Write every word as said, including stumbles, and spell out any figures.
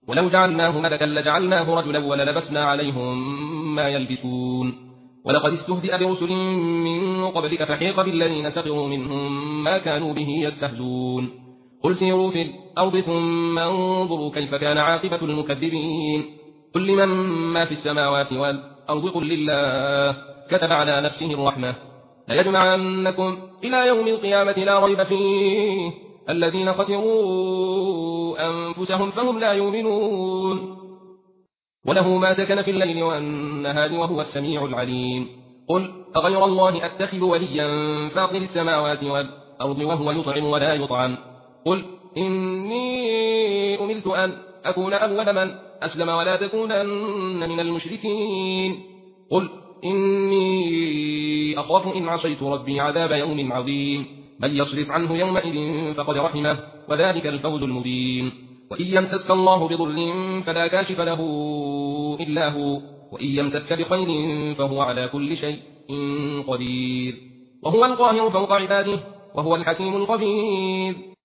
ولو جعلناه ملكا لجعلناه رجلا وللبسنا عليهم ما يلبسون ولقد استهزئ برسل من قبلك فحيق بالذين سخروا منهم ما كانوا به يستهزون قل سيروا في الأرض ثم انظروا كيف كان عاقبة المكذبين قل لمن ما في السماوات والأرض قل لله كتب على نفسه الرحمة ليجمعنكم إلى يوم القيامة لا ريب فيه الذين خسروا أنفسهم فهم لا يؤمنون وله ما سكن في الليل والنهار وهو السميع العليم قل أغير الله أتخذ وليا فاطر السماوات والأرض وهو يطعم ولا يطعم قل إني أمرت أن أكون أول من أسلم ولا تكونن من المشركين قل إني أخاف إن عصيت ربي عذاب يوم عظيم من يصرف عنه يومئذ فقد رحمه وذلك الفوز المبين وإن يمسسك الله بضر فلا كاشف له إلا هو وإن يمسسك بخير فهو على كل شيء قدير وهو القاهر فوق عباده وهو الحكيم الخبير